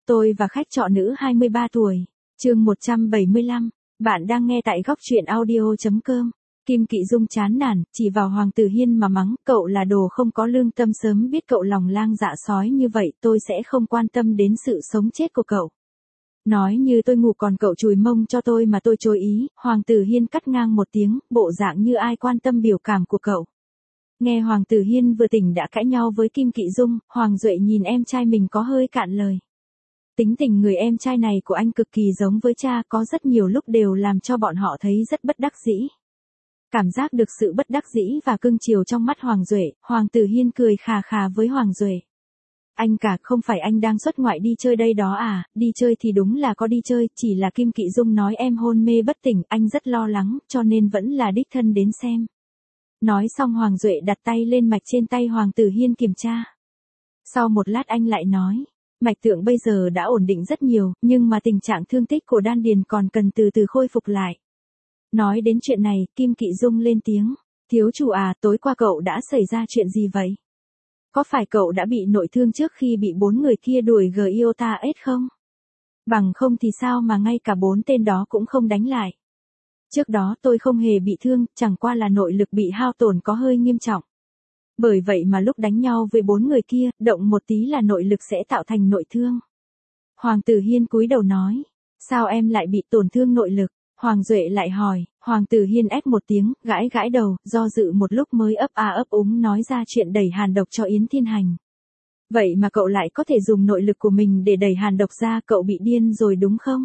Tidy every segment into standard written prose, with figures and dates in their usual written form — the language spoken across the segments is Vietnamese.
Tôi và khách trọ nữ 23 tuổi. Chương 175. Bạn đang nghe tại góc truyện audio.com. Kim Kỵ Dung chán nản, chỉ vào Hoàng Tử Hiên mà mắng, cậu là đồ không có lương tâm, sớm biết cậu lòng lang dạ sói như vậy, tôi sẽ không quan tâm đến sự sống chết của cậu. Nói như tôi ngủ còn cậu chùi mông cho tôi mà tôi chối ý. Hoàng Tử Hiên cắt ngang một tiếng, bộ dạng như ai quan tâm biểu cảm của cậu. Nghe Hoàng Tử Hiên vừa tỉnh đã cãi nhau với Kim Kỵ Dung, Hoàng Duệ nhìn em trai mình có hơi cạn lời. Tính tình người em trai này của anh cực kỳ giống với cha, có rất nhiều lúc đều làm cho bọn họ thấy rất bất đắc dĩ. Cảm giác được sự bất đắc dĩ và cưng chiều trong mắt Hoàng Duệ, Hoàng Tử Hiên cười khà khà với Hoàng Duệ. Anh cả, không phải anh đang xuất ngoại đi chơi đây đó à? Đi chơi thì đúng là có đi chơi, chỉ là Kim Kỵ Dung nói em hôn mê bất tỉnh, anh rất lo lắng, cho nên vẫn là đích thân đến xem. Nói xong Hoàng Duệ đặt tay lên mạch trên tay Hoàng Tử Hiên kiểm tra. Sau một lát anh lại nói, mạch tượng bây giờ đã ổn định rất nhiều, nhưng mà tình trạng thương tích của đan điền còn cần từ từ khôi phục lại. Nói đến chuyện này, Kim Kỵ Dung lên tiếng, thiếu chủ à, tối qua cậu đã xảy ra chuyện gì vậy? Có phải cậu đã bị nội thương trước khi bị 4 người kia đuổi Giota S không? Bằng không thì sao mà ngay cả 4 tên đó cũng không đánh lại? Trước đó tôi không hề bị thương, chẳng qua là nội lực bị hao tổn có hơi nghiêm trọng. Bởi vậy mà lúc đánh nhau với 4 người kia, động một tí là nội lực sẽ tạo thành nội thương. Hoàng Tử Hiên cúi đầu nói, sao em lại bị tổn thương nội lực? Hoàng Duệ lại hỏi. Hoàng Tử Hiên ép một tiếng, gãi gãi đầu, do dự một lúc mới ấp úng nói ra chuyện đẩy hàn độc cho Yến Thiên Hành. Vậy mà cậu lại có thể dùng nội lực của mình để đẩy hàn độc ra, cậu bị điên rồi đúng không?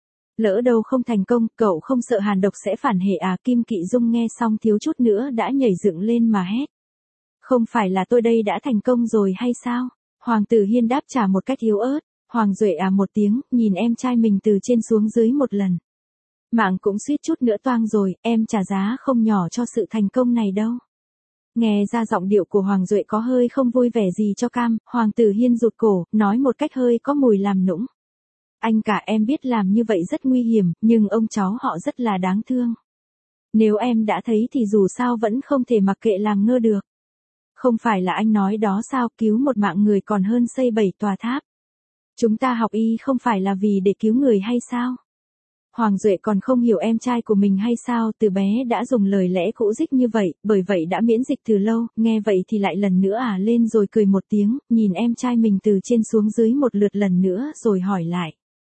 Lỡ đâu không thành công, cậu không sợ hàn độc sẽ phản hệ à? Kim Kỵ Dung nghe xong thiếu chút nữa đã nhảy dựng lên mà hét. Không phải là tôi đây đã thành công rồi hay sao? Hoàng Tử Hiên đáp trả một cách yếu ớt. Hoàng Duệ à một tiếng, nhìn em trai mình từ trên xuống dưới một lần. Mạng cũng suýt chút nữa toang rồi, em trả giá không nhỏ cho sự thành công này đâu. Nghe ra giọng điệu của Hoàng Duệ có hơi không vui vẻ gì cho cam, Hoàng Tử Hiên rụt cổ, nói một cách hơi có mùi làm nũng. Anh cả, em biết làm như vậy rất nguy hiểm, nhưng ông cháu họ rất là đáng thương. Nếu em đã thấy thì dù sao vẫn không thể mặc kệ làm ngơ được. Không phải là anh nói đó sao, cứu một mạng người còn hơn xây 7 tòa tháp. Chúng ta học y không phải là vì để cứu người hay sao? Hoàng Duệ còn không hiểu em trai của mình hay sao, từ bé đã dùng lời lẽ cũ dích như vậy, bởi vậy đã miễn dịch từ lâu, nghe vậy thì lại lần nữa lên rồi cười một tiếng, nhìn em trai mình từ trên xuống dưới một lượt lần nữa rồi hỏi lại.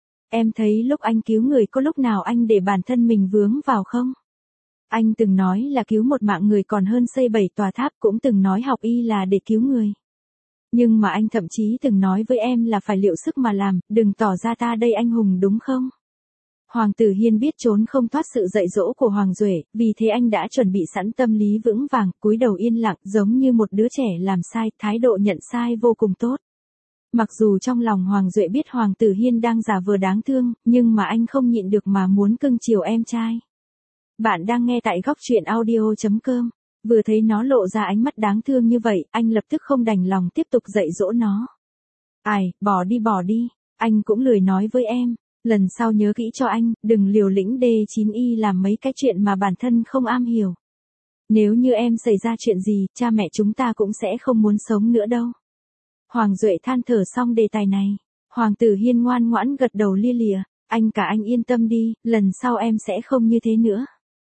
Em thấy lúc anh cứu người có lúc nào anh để bản thân mình vướng vào không? Anh từng nói là cứu một mạng người còn hơn xây 7 tòa tháp, cũng từng nói học y là để cứu người. Nhưng mà anh thậm chí từng nói với em là phải liệu sức mà làm, đừng tỏ ra ta đây anh hùng đúng không? Hoàng Tử Hiên biết trốn không thoát sự dạy dỗ của Hoàng Duệ, vì thế anh đã chuẩn bị sẵn tâm lý vững vàng, cúi đầu yên lặng giống như một đứa trẻ làm sai, thái độ nhận sai vô cùng tốt. Mặc dù trong lòng Hoàng Duệ biết Hoàng Tử Hiên đang giả vờ đáng thương, nhưng mà anh không nhịn được mà muốn cưng chiều em trai. Bạn đang nghe tại góc truyện audio.com. Vừa thấy nó lộ ra ánh mắt đáng thương như vậy, anh lập tức không đành lòng tiếp tục dạy dỗ nó. Ai, bỏ đi, anh cũng lười nói với em. Lần sau nhớ kỹ cho anh, đừng liều lĩnh D9Y làm mấy cái chuyện mà bản thân không am hiểu. Nếu như em xảy ra chuyện gì, cha mẹ chúng ta cũng sẽ không muốn sống nữa đâu. Hoàng Duệ than thở xong đề tài này. Hoàng Tử Hiên ngoan ngoãn gật đầu lia lịa. Anh cả, anh yên tâm đi, lần sau em sẽ không như thế nữa.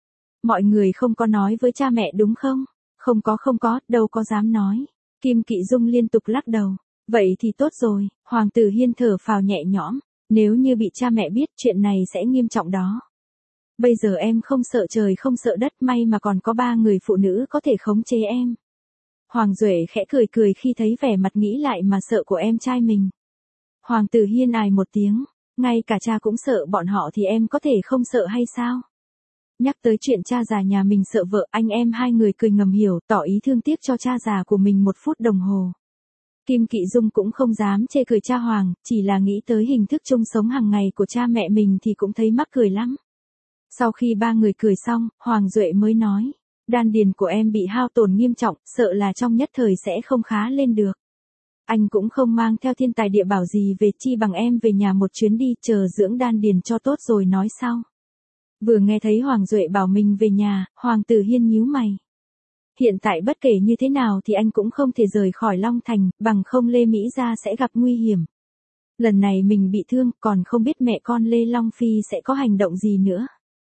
Mọi người không có nói với cha mẹ đúng không? Không có, đâu có dám nói. Kim Kỵ Dung liên tục lắc đầu. Vậy thì tốt rồi, Hoàng Tử Hiên thở phào nhẹ nhõm. Nếu như bị cha mẹ biết, chuyện này sẽ nghiêm trọng đó. Bây giờ em không sợ trời không sợ đất, may mà còn có 3 người phụ nữ có thể khống chế em. Hoàng Duệ khẽ cười khi thấy vẻ mặt nghĩ lại mà sợ của em trai mình. Hoàng Tử Hiên ài một tiếng, ngay cả cha cũng sợ bọn họ thì em có thể không sợ hay sao? Nhắc tới chuyện cha già nhà mình sợ vợ, anh em hai người cười ngầm hiểu, tỏ ý thương tiếc cho cha già của mình 1 phút đồng hồ. Kim Kỵ Dung cũng không dám chê cười cha Hoàng, chỉ là nghĩ tới hình thức chung sống hàng ngày của cha mẹ mình thì cũng thấy mắc cười lắm. Sau khi 3 người cười xong, Hoàng Duệ mới nói, đan điền của em bị hao tổn nghiêm trọng, sợ là trong nhất thời sẽ không khá lên được. Anh cũng không mang theo thiên tài địa bảo gì về, chi bằng em về nhà một chuyến đi, chờ dưỡng đan điền cho tốt rồi nói sau. Vừa nghe thấy Hoàng Duệ bảo mình về nhà, Hoàng Tử Hiên nhíu mày. Hiện tại bất kể như thế nào thì anh cũng không thể rời khỏi Long Thành, bằng không Lê Mỹ Gia sẽ gặp nguy hiểm. Lần này mình bị thương, còn không biết mẹ con Lê Long Phi sẽ có hành động gì nữa.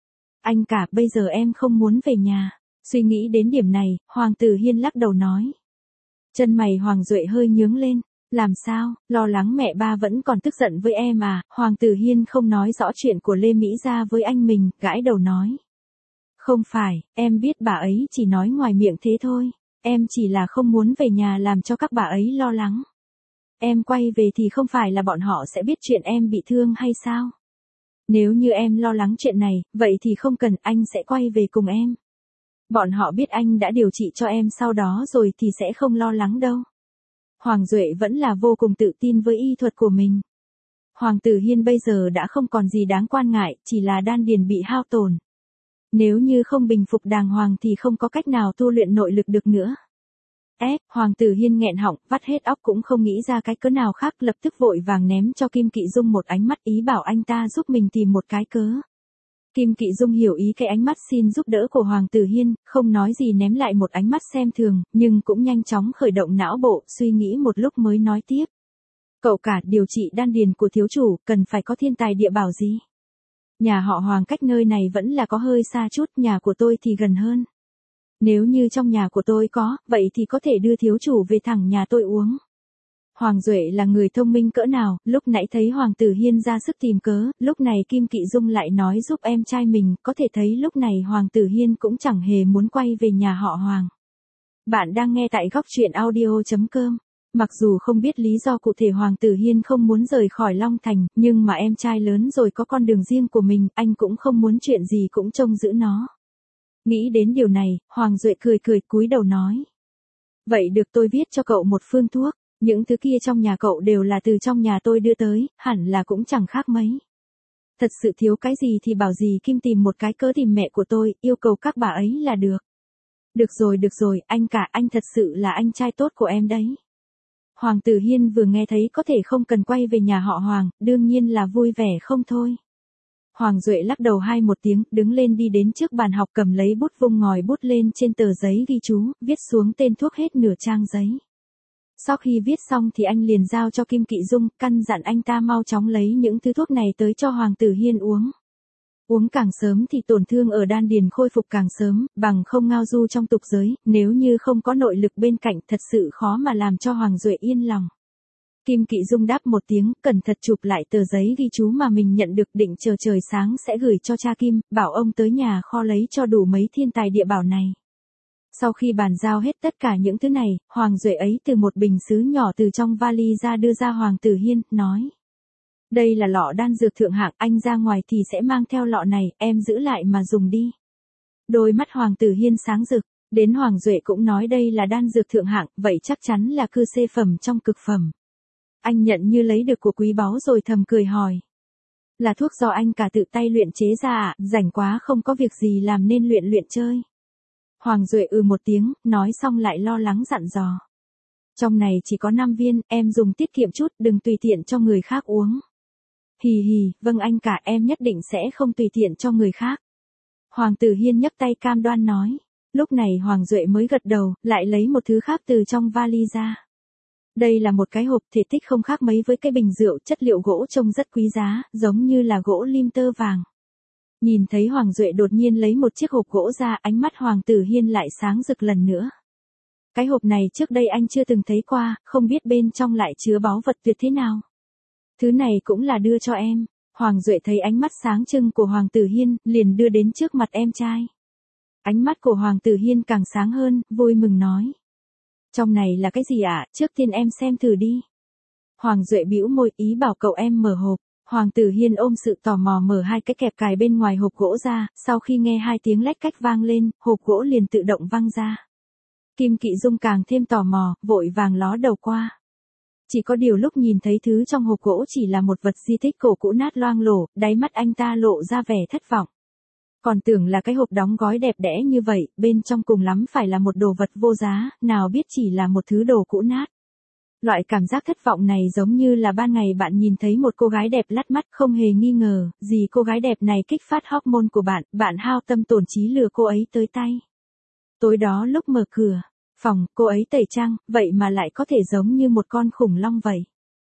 Anh cả, bây giờ em không muốn về nhà. Suy nghĩ đến điểm này, Hoàng Tử Hiên lắc đầu nói. Chân mày Hoàng Duệ hơi nhướng lên. Làm sao, lo lắng mẹ ba vẫn còn tức giận với em à? Hoàng Tử Hiên không nói rõ chuyện của Lê Mỹ Gia với anh mình, gãi đầu nói. Không phải, em biết bà ấy chỉ nói ngoài miệng thế thôi. Em chỉ là không muốn về nhà làm cho các bà ấy lo lắng. Em quay về thì không phải là bọn họ sẽ biết chuyện em bị thương hay sao? Nếu như em lo lắng chuyện này, vậy thì không cần, anh sẽ quay về cùng em. Bọn họ biết anh đã điều trị cho em sau đó rồi thì sẽ không lo lắng đâu. Hoàng Duệ vẫn là vô cùng tự tin với y thuật của mình. Hoàng Tử Hiên bây giờ đã không còn gì đáng quan ngại, chỉ là đan điền bị hao tổn. Nếu như không bình phục đàng hoàng thì không có cách nào tu luyện nội lực được nữa. Hoàng Tử Hiên nghẹn họng, vắt hết óc cũng không nghĩ ra cái cớ nào khác, lập tức vội vàng ném cho Kim Kỵ Dung một ánh mắt ý bảo anh ta giúp mình tìm một cái cớ. Kim Kỵ Dung hiểu ý cái ánh mắt xin giúp đỡ của Hoàng Tử Hiên, không nói gì ném lại một ánh mắt xem thường, nhưng cũng nhanh chóng khởi động não bộ, suy nghĩ một lúc mới nói tiếp. Cậu cả, điều trị đan điền của thiếu chủ, cần phải có thiên tài địa bảo gì? Nhà họ Hoàng cách nơi này vẫn là có hơi xa chút, nhà của tôi thì gần hơn. Nếu như trong nhà của tôi có, vậy thì có thể đưa thiếu chủ về thẳng nhà tôi uống. Hoàng Duệ là người thông minh cỡ nào, lúc nãy thấy Hoàng Tử Hiên ra sức tìm cớ, lúc này Kim Kỵ Dung lại nói giúp em trai mình, có thể thấy lúc này Hoàng Tử Hiên cũng chẳng hề muốn quay về nhà họ Hoàng. Bạn đang nghe tại góc truyện audio.com. Mặc dù không biết lý do cụ thể Hoàng Tử Hiên không muốn rời khỏi Long Thành, nhưng mà em trai lớn rồi có con đường riêng của mình, anh cũng không muốn chuyện gì cũng trông giữ nó. Nghĩ đến điều này, Hoàng Duệ cười cúi đầu nói. Vậy được, tôi viết cho cậu một phương thuốc, những thứ kia trong nhà cậu đều là từ trong nhà tôi đưa tới, hẳn là cũng chẳng khác mấy. Thật sự thiếu cái gì thì bảo gì Kim tìm một cái cớ tìm mẹ của tôi, yêu cầu các bà ấy là được. Được rồi, anh cả, anh thật sự là anh trai tốt của em đấy. Hoàng Tử Hiên vừa nghe thấy có thể không cần quay về nhà họ Hoàng, đương nhiên là vui vẻ không thôi. Hoàng Duệ lắc đầu một tiếng, đứng lên đi đến trước bàn học, cầm lấy bút vung ngòi bút lên trên tờ giấy ghi chú, viết xuống tên thuốc hết nửa trang giấy. Sau khi viết xong thì anh liền giao cho Kim Kỵ Dung, căn dặn anh ta mau chóng lấy những thứ thuốc này tới cho Hoàng Tử Hiên uống. Uống càng sớm thì tổn thương ở đan điền khôi phục càng sớm, bằng không ngao du trong tục giới, nếu như không có nội lực bên cạnh thật sự khó mà làm cho Hoàng Duệ yên lòng. Kim Kỵ Dung đáp một tiếng, cẩn thận chụp lại tờ giấy ghi chú mà mình nhận được, định chờ trời sáng sẽ gửi cho cha Kim, bảo ông tới nhà kho lấy cho đủ mấy thiên tài địa bảo này. Sau khi bàn giao hết tất cả những thứ này, Hoàng Duệ ấy từ một bình sứ nhỏ từ trong vali ra đưa ra Hoàng Tử Hiên, nói. Đây là lọ đan dược thượng hạng, anh ra ngoài thì sẽ mang theo lọ này, em giữ lại mà dùng đi. Đôi mắt Hoàng Tử Hiên sáng rực, đến Hoàng Duệ cũng nói đây là đan dược thượng hạng, vậy chắc chắn là cư xê phẩm trong cực phẩm. Anh nhận như lấy được của quý báu rồi thầm cười hỏi. Là thuốc do anh cả tự tay luyện chế ra à, rảnh quá không có việc gì làm nên luyện chơi. Hoàng Duệ một tiếng, nói xong lại lo lắng dặn dò. Trong này chỉ có 5 viên, em dùng tiết kiệm chút, đừng tùy tiện cho người khác uống. Hì, vâng anh cả, em nhất định sẽ không tùy tiện cho người khác. Hoàng Tử Hiên nhấc tay cam đoan nói. Lúc này Hoàng Duệ mới gật đầu, lại lấy một thứ khác từ trong vali ra. Đây là một cái hộp, thể tích không khác mấy với cái bình rượu, chất liệu gỗ trông rất quý giá, giống như là gỗ lim tơ vàng. Nhìn thấy Hoàng Duệ đột nhiên lấy một chiếc hộp gỗ ra, ánh mắt Hoàng Tử Hiên lại sáng rực lần nữa. Cái hộp này trước đây anh chưa từng thấy qua, không biết bên trong lại chứa báu vật tuyệt thế nào. Thứ này cũng là đưa cho em. Hoàng Duệ thấy ánh mắt sáng trưng của Hoàng Tử Hiên, liền đưa đến trước mặt em trai. Ánh mắt của Hoàng Tử Hiên càng sáng hơn, vui mừng nói. Trong này là cái gì ạ, trước tiên em xem thử đi. Hoàng Duệ bĩu môi, ý bảo cậu em mở hộp. Hoàng Tử Hiên ôm sự tò mò mở hai cái kẹp cài bên ngoài hộp gỗ ra, sau khi nghe hai tiếng lách cách vang lên, hộp gỗ liền tự động văng ra. Kim Kỵ Dung càng thêm tò mò, vội vàng ló đầu qua. Chỉ có điều lúc nhìn thấy thứ trong hộp gỗ chỉ là một vật di tích cổ cũ nát loang lổ, đáy mắt anh ta lộ ra vẻ thất vọng. Còn tưởng là cái hộp đóng gói đẹp đẽ như vậy, bên trong cùng lắm phải là một đồ vật vô giá, nào biết chỉ là một thứ đồ cũ nát. Loại cảm giác thất vọng này giống như là ban ngày bạn nhìn thấy một cô gái đẹp lắt mắt, không hề nghi ngờ, gì cô gái đẹp này kích phát hormone của bạn, bạn hao tâm tổn trí lừa cô ấy tới tay. Tối đó lúc mở cửa phòng, cô ấy tẩy trang, vậy mà lại có thể giống như một con khủng long vậy.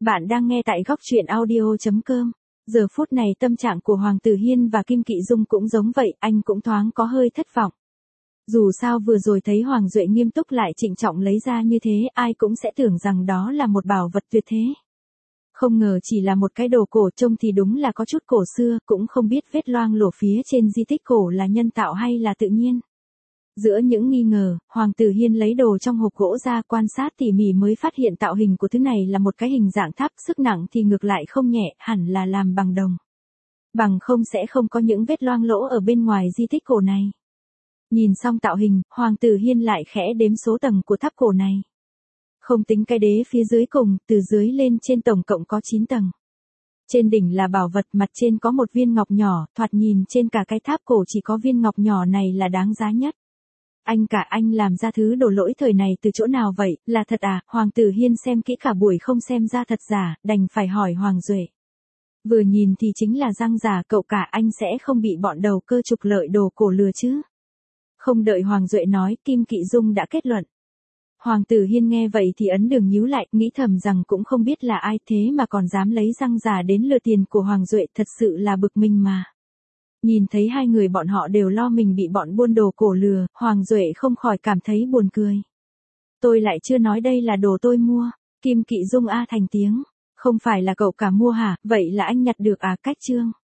Bạn đang nghe tại góc truyện audio.com. Giờ phút này tâm trạng của Hoàng Tử Hiên và Kim Kỵ Dung cũng giống vậy, anh cũng thoáng có hơi thất vọng. Dù sao vừa rồi thấy Hoàng Duệ nghiêm túc lại trịnh trọng lấy ra như thế, ai cũng sẽ tưởng rằng đó là một bảo vật tuyệt thế. Không ngờ chỉ là một cái đồ cổ, trông thì đúng là có chút cổ xưa, cũng không biết vết loang lổ phía trên di tích cổ là nhân tạo hay là tự nhiên. Giữa những nghi ngờ, Hoàng Tử Hiên lấy đồ trong hộp gỗ ra quan sát tỉ mỉ mới phát hiện tạo hình của thứ này là một cái hình dạng tháp, sức nặng thì ngược lại không nhẹ, hẳn là làm bằng đồng. Bằng không sẽ không có những vết loang lỗ ở bên ngoài di tích cổ này. Nhìn xong tạo hình, Hoàng Tử Hiên lại khẽ đếm số tầng của tháp cổ này. Không tính cái đế phía dưới cùng, từ dưới lên trên tổng cộng có 9 tầng. Trên đỉnh là bảo vật, mặt trên có một viên ngọc nhỏ, thoạt nhìn trên cả cái tháp cổ chỉ có viên ngọc nhỏ này là đáng giá nhất. Anh làm ra thứ đồ lỗi thời này từ chỗ nào vậy, là thật à? Hoàng Tử Hiên xem kỹ cả buổi không xem ra thật giả, đành phải hỏi Hoàng Duệ. Vừa nhìn thì chính là răng giả, cậu cả anh sẽ không bị bọn đầu cơ trục lợi đồ cổ lừa chứ? Không đợi Hoàng Duệ nói, Kim Kỵ Dung đã kết luận. Hoàng Tử Hiên nghe vậy thì ấn đường nhíu lại, nghĩ thầm rằng cũng không biết là ai thế mà còn dám lấy răng giả đến lừa tiền của Hoàng Duệ, thật sự là bực mình mà. Nhìn thấy hai người bọn họ đều lo mình bị bọn buôn đồ cổ lừa, Hoàng Duệ không khỏi cảm thấy buồn cười. Tôi lại chưa nói đây là đồ tôi mua. Kim Kỵ Dung a thành tiếng. Không phải là cậu cả mua hả, vậy là anh nhặt được à? Cách chương.